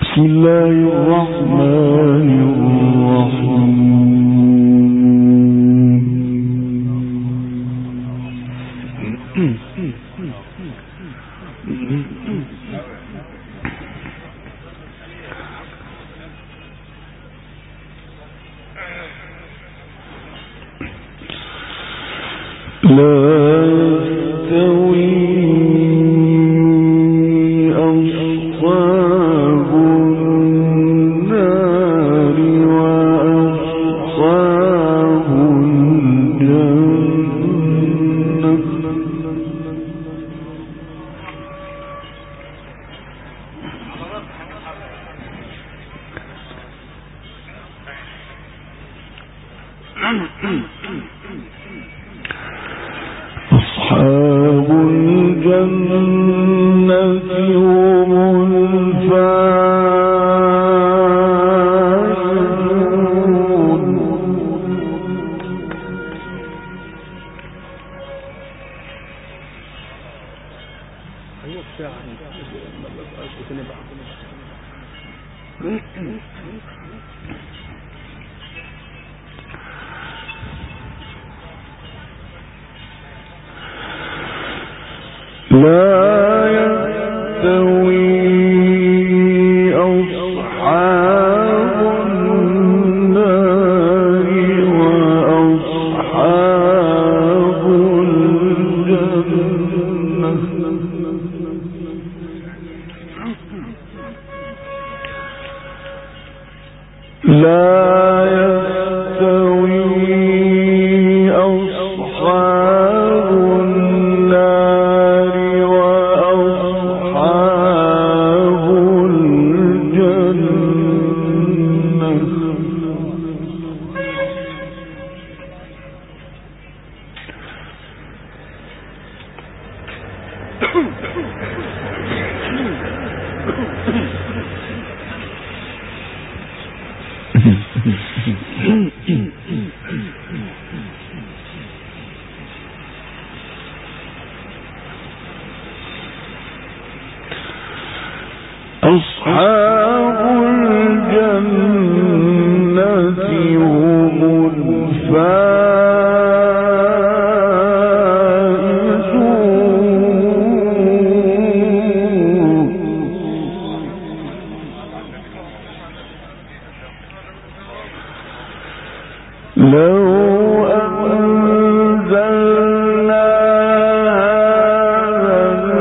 بسم الله الرحمن الرحيم. أصحاب الجنة هم الفائزون. لا يستوي أصحاب النار وأصحاب الجنة. لا يستوي أصحاب النار وأصحاب الجنة. أصحاب الجنة هم الفائزون. لو أنزلنا هذا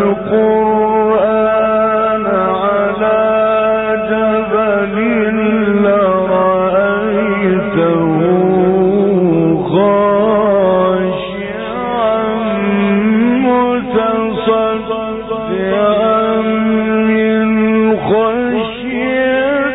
القرآن على جبل لرأيته خاشعا متصدعا من خشية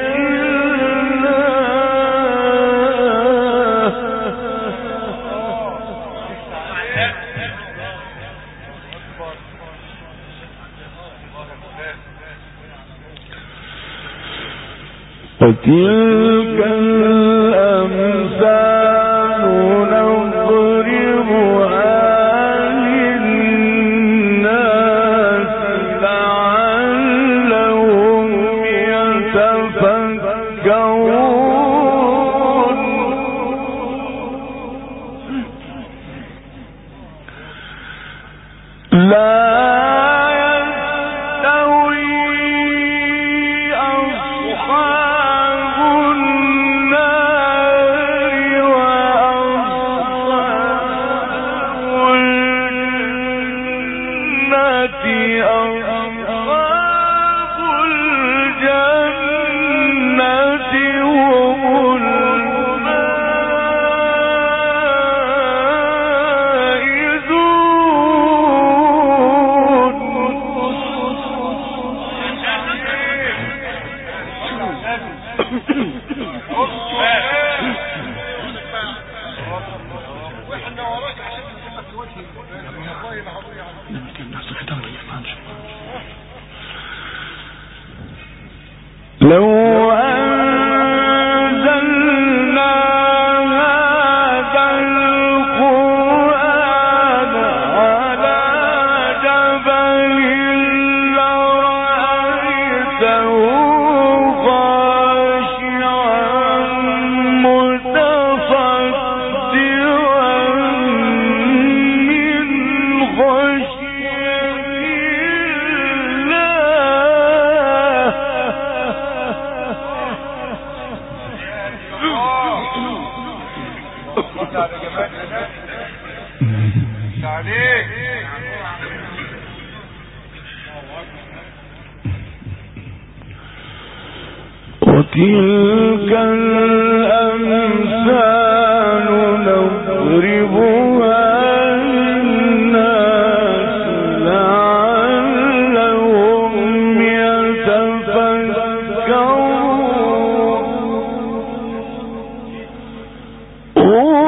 وتلك الأمثال نضربها للناس لعلهم يتفكرون. لا لو أنزلنا هذا القرآن على جبل لرأيته وتلك الأمثال نضربها للناس لعلهم يتفكرون هو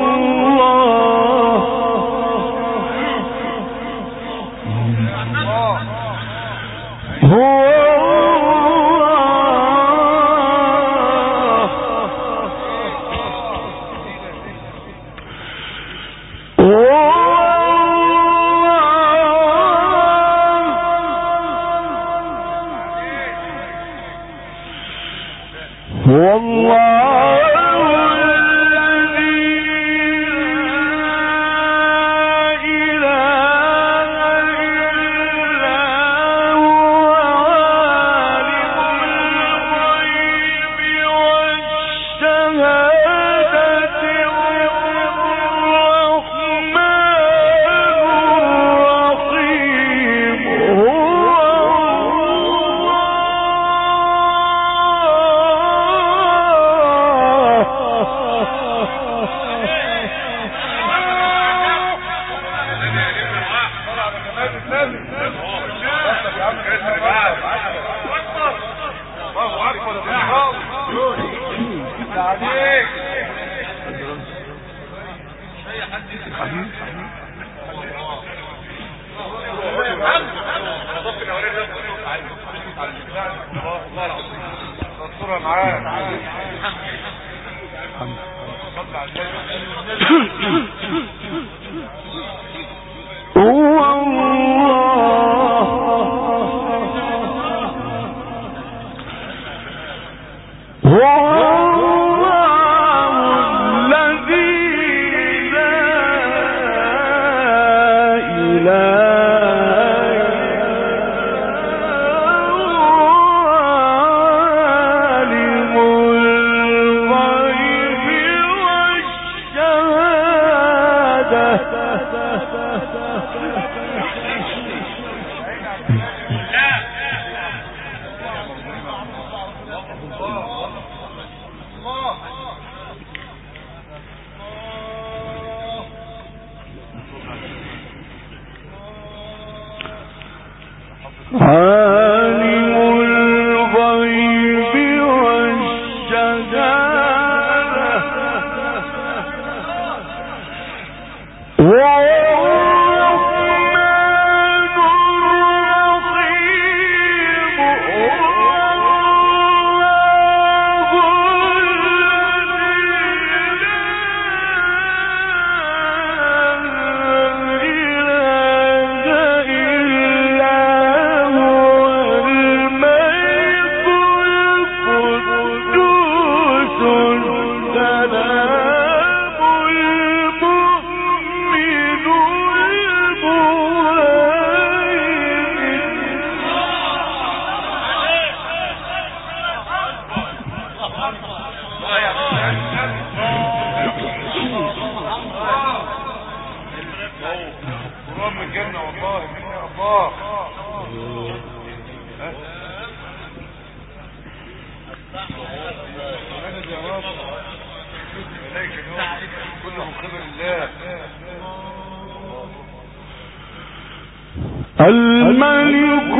الملك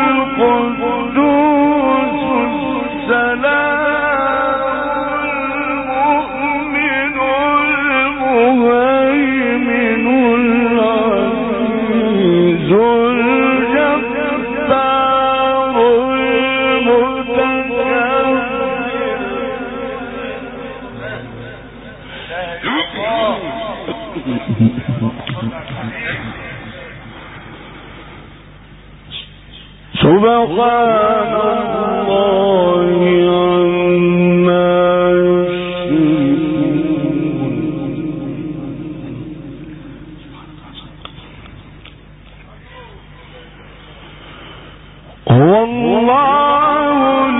القدوس السلام المؤمن المهيمن العزيز الجبار سبحان الله عما يشركون هو الله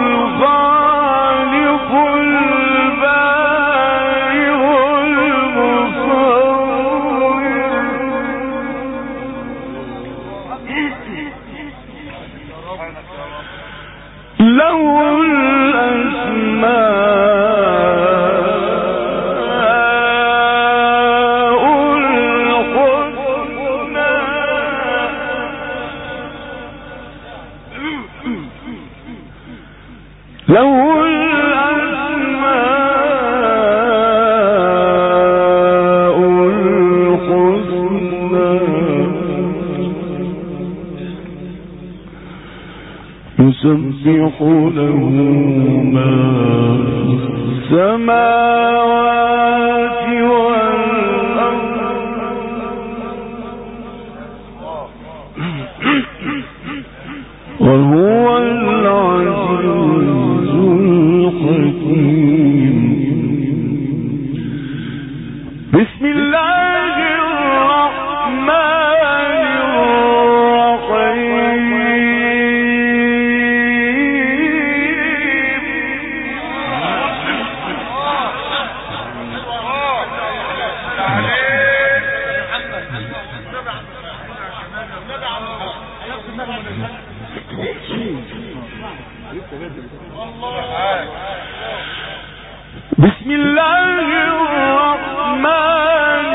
الخالق البارئ المصور له الأسماء يسبح له ما في السماوات والأرض وهو العزيز الحكيم. بسم الله الرحمن الرحيم. بسم الله الرحمن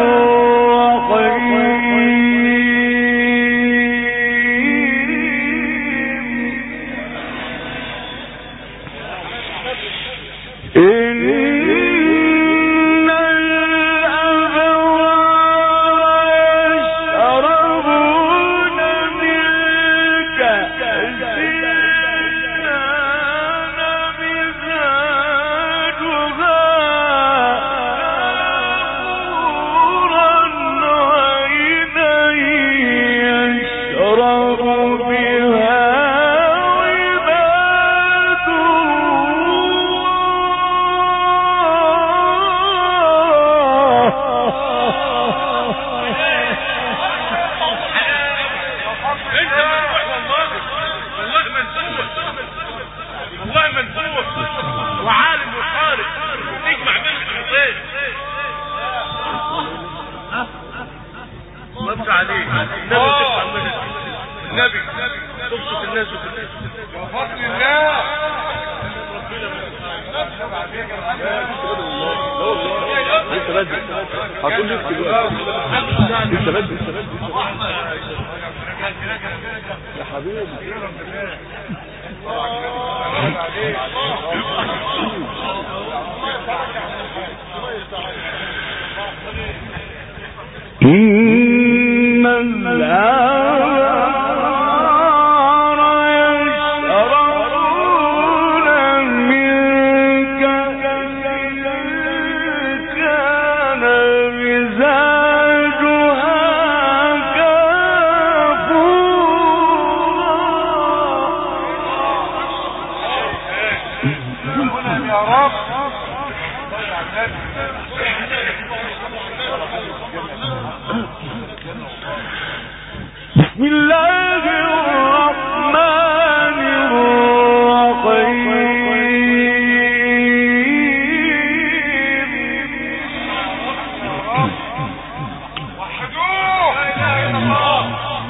إن الأبرار يشربون من كأس كان مزاجها كافورا. يا رب بسم الله الرحمن الرحيم. وحدوه لا اله الا الله.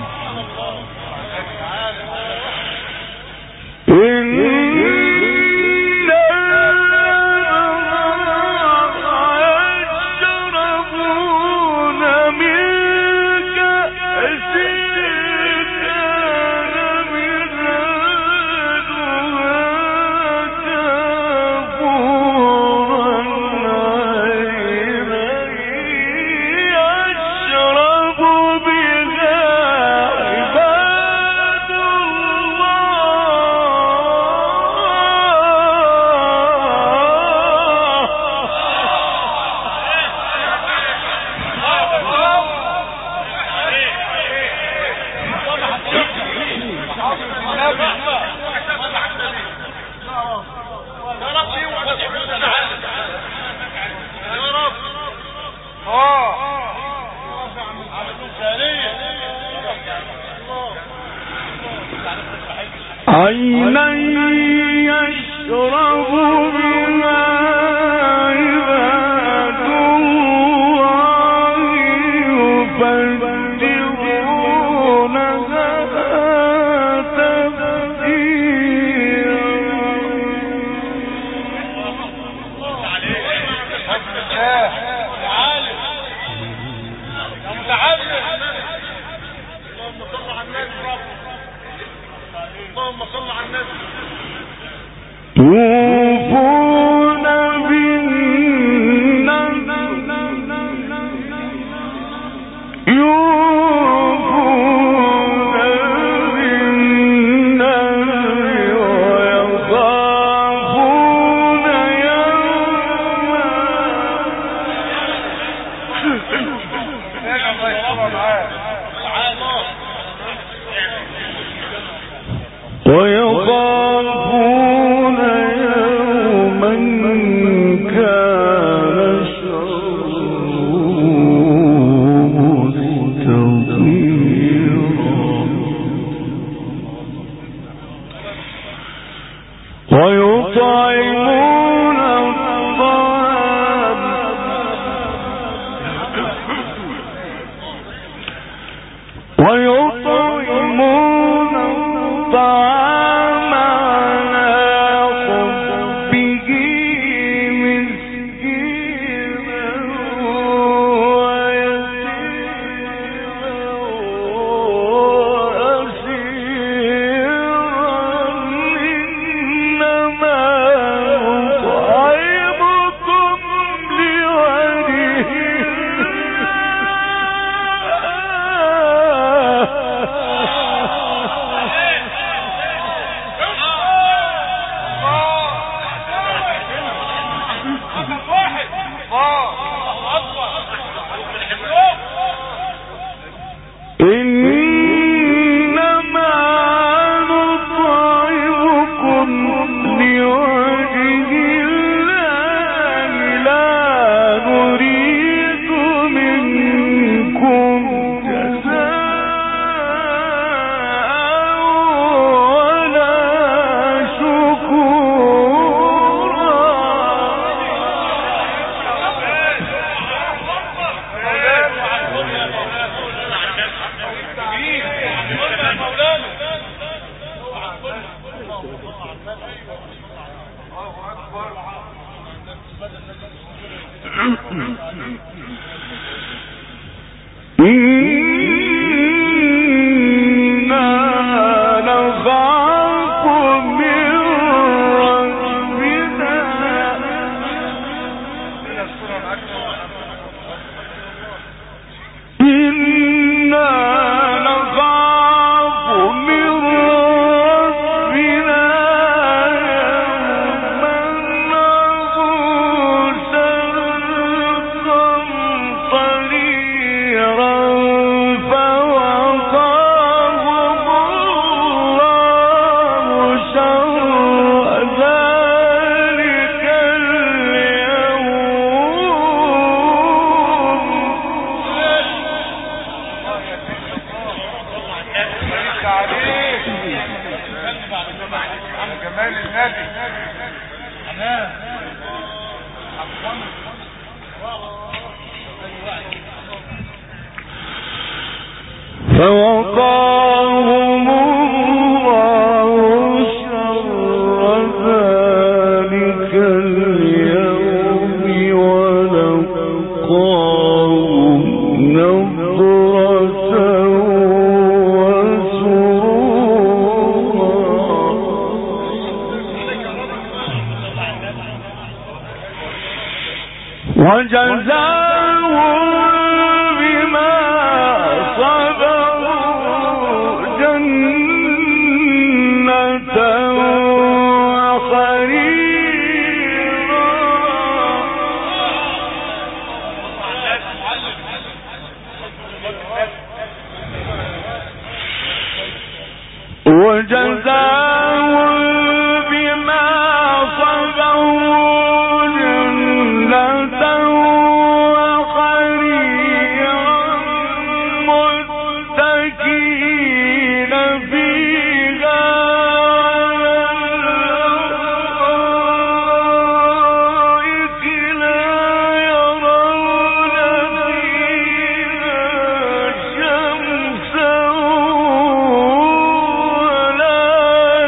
عينا يشرب بها عباد الله يفجرونها تفجيرا. اللهم صل على النبي. ولا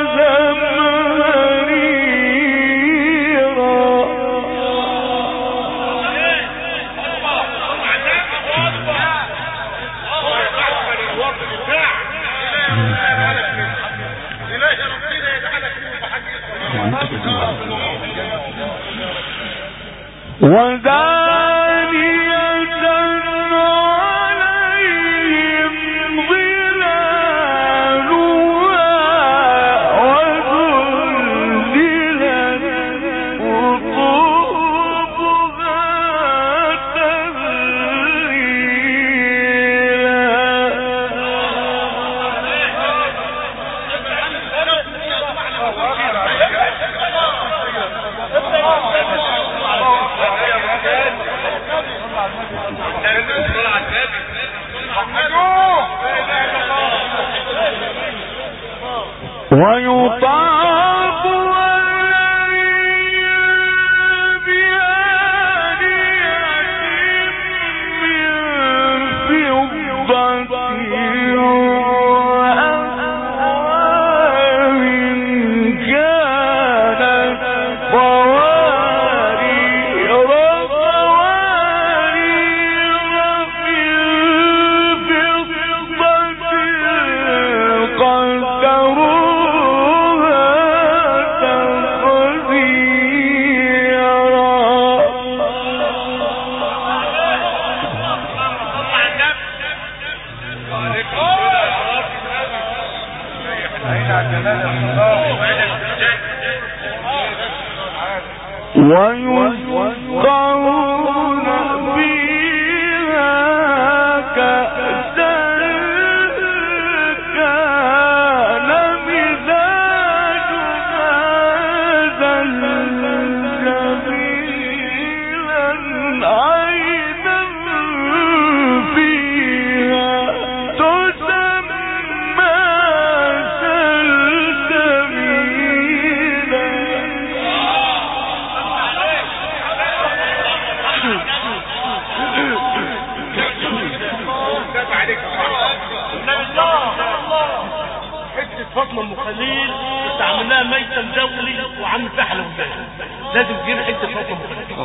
فاطمه ام خليل استعملناها ميته مزولي وعم فحله وزي لازم تجيب حته فاطمه ام خليل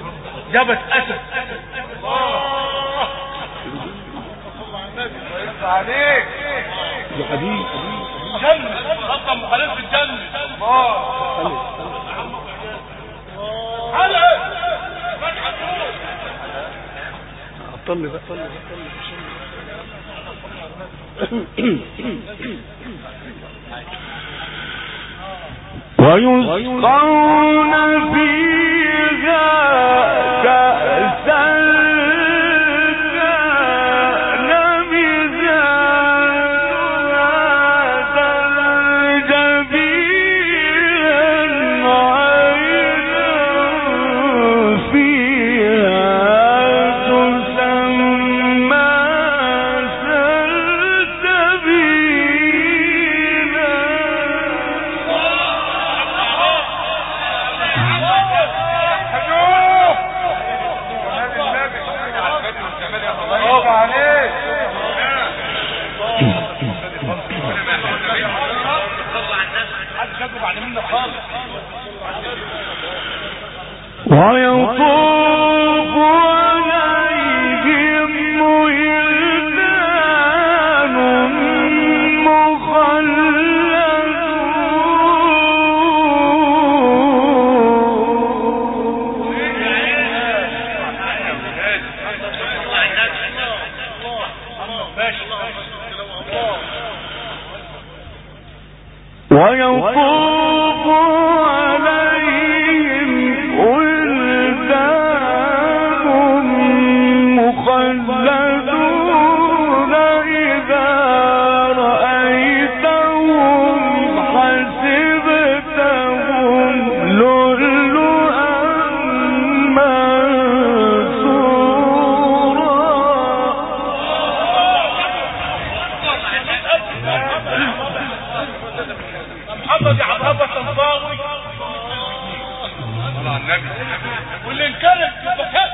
جابت اسد عليك يا حبيبي جنة فاطمه ام خليل في الجنه حلقه طلي بقى ويسقون فيها كأسا كان مزاجها زنجبيلا عينا فيها تسمى سلسبيلا. ويطوف عليهم ولدان مخلدون ويطوف عليهم ولدان مخلدون إذا رأيتهم حسبتهم لؤلؤا منثورا. محمد يا عبابة تنطاوي واللي انكلم في البكاء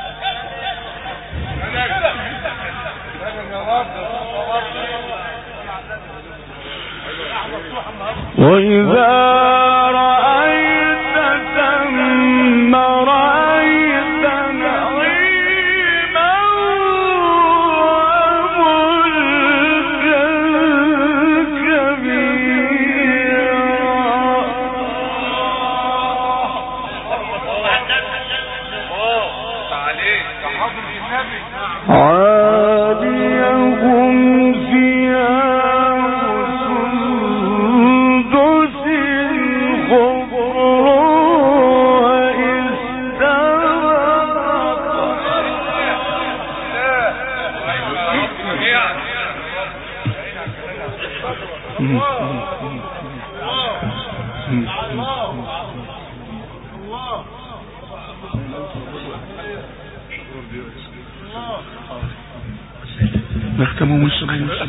وإذا رأيت ثم رأيت نعيما وملكا كبيرا. نختم مش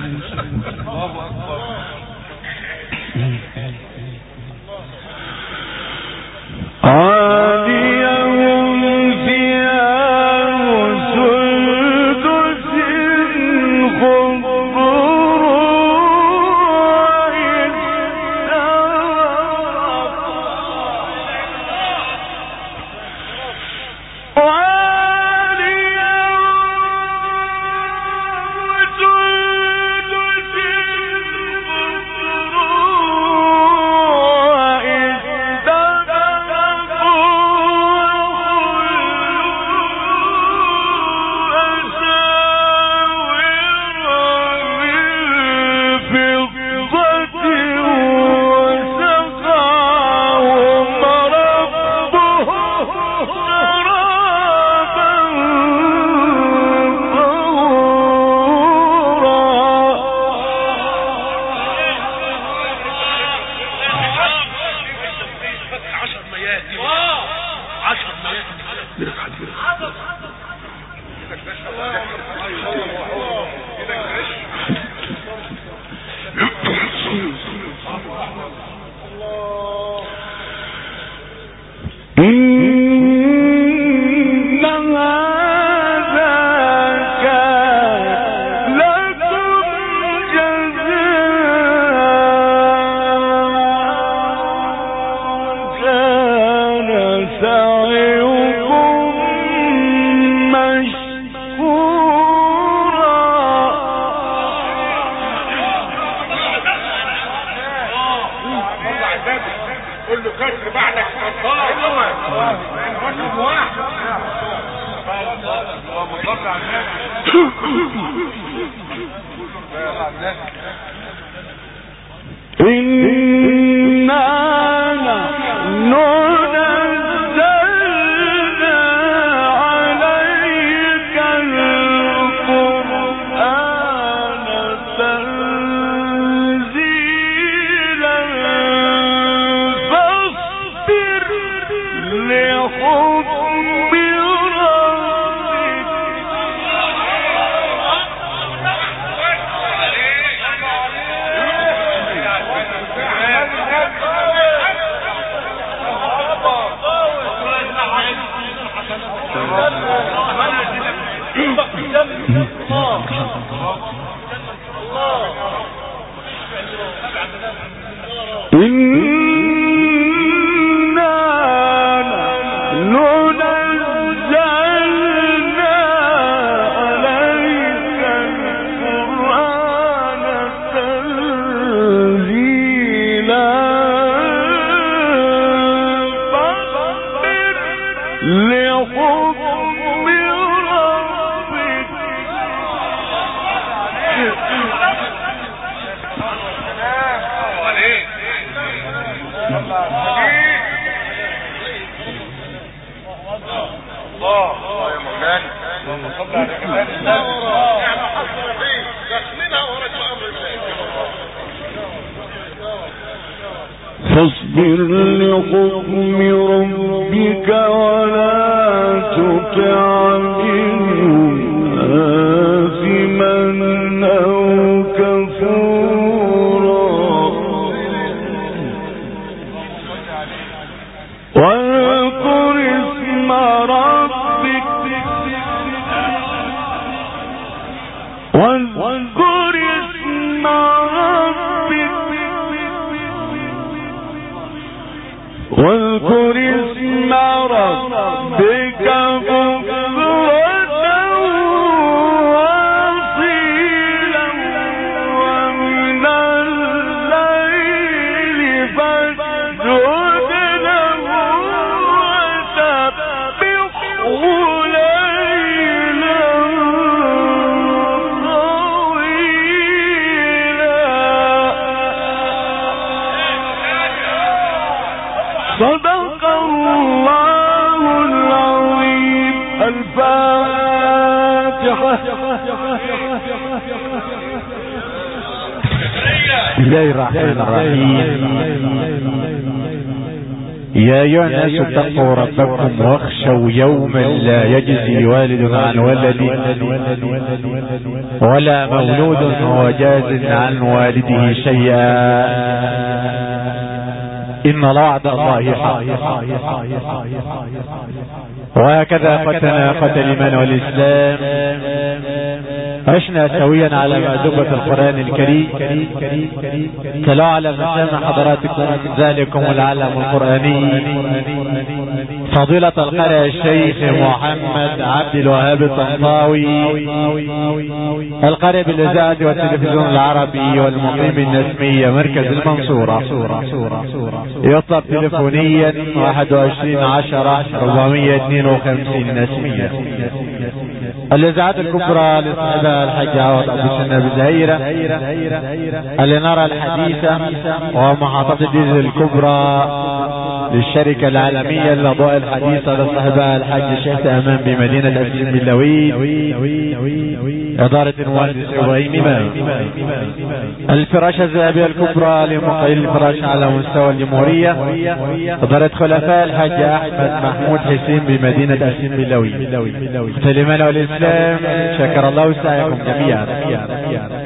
فاصبر لحكم ربك ولا تطع منهم آثما أو كفورا واذكر اسم ربك واذكر اسم ربك واذكر اسم ربك بكرة وأصيلا ومن الليل فاسجد له وسبحه ليلا طويلا. صدق الله العظيم. الفاتحة. بسم الله الرحمن الرحيم. يا أيها الناس اتقوا ربكم واخشوا يوما لا يجزي والد عن ولده ولا مولود هو جاز عن والده شيئا إن وعد الله حق. وهكذا قتنا قتل الإيمان والإسلام عشنا سويا على مأدبة القرآن الكريم. تلا على مسامع حضراتكم ذلكم العلم القرآني فضيلة القارئ الشيخ محمد عبد الوهاب الطنطاوي القارئ بالإذاعة والتلفزيون العربي والمقيم النسمية مركز المنصورة. يطلب تلفونيا 2110-452 نسمية. الإذاعات الكبرى لصاحبها الحاج عوض أبو سنة بالزهيرة اللي نرى الحديثة ومحطة الديزل الكبرى للشركة العالمية للأضواء الحديثة لصاحبها الحاج الشيخ أمام بمدينة أسلم باللويد إدارة المهندس إبراهيم إمام. الفراشة الذهبية الكبرى لمقايل الفراش على مستوى الجمهورية إدارة خلفاء الحاج أحمد محمود حسين بمدينة أسلم باللويد. سليمان والإسلام شكر الله سعيكم جميعا.